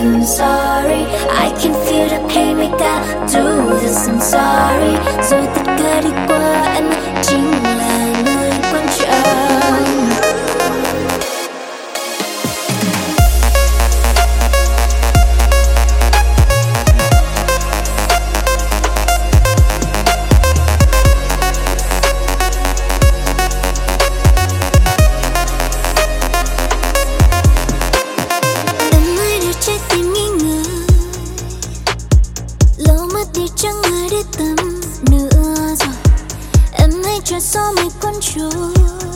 you, I'm sorry. I can feel the pain, we gotta do this, I'm sorry. Rồi tất cả đi qua, em chính là người quan trọng. Chẳng ai để tâm nữa rồi. Em hãy cho gió mây cuốn trôi.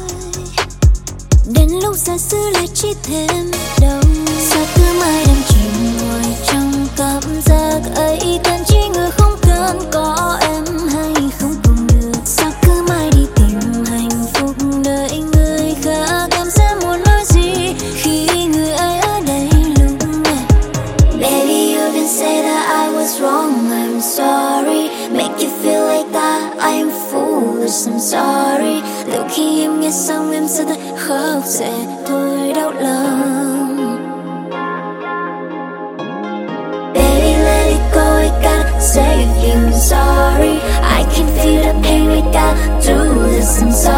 Đến lúc xa xứ lại chỉ thêm đau. Sao cứ mãi đắm chìm ngồi trong cảm giác ấy. Cần chỉ người không cần có em hay không cùng được. Sao cứ mãi đi tìm hạnh phúc đợi người khác. Em sẽ muốn nói gì khi người ấy ở đây lúc này. Baby, you can say that I was wrong, I'm sorry. Make you feel like that, I am foolish, I'm sorry. Liệu khi em nghe xong em sẽ thấy khóc sẽ thôi đau lòng. Baby, let it go, I gotta save you, I'm sorry. I can feel the pain, we gotta do this, I'm sorry.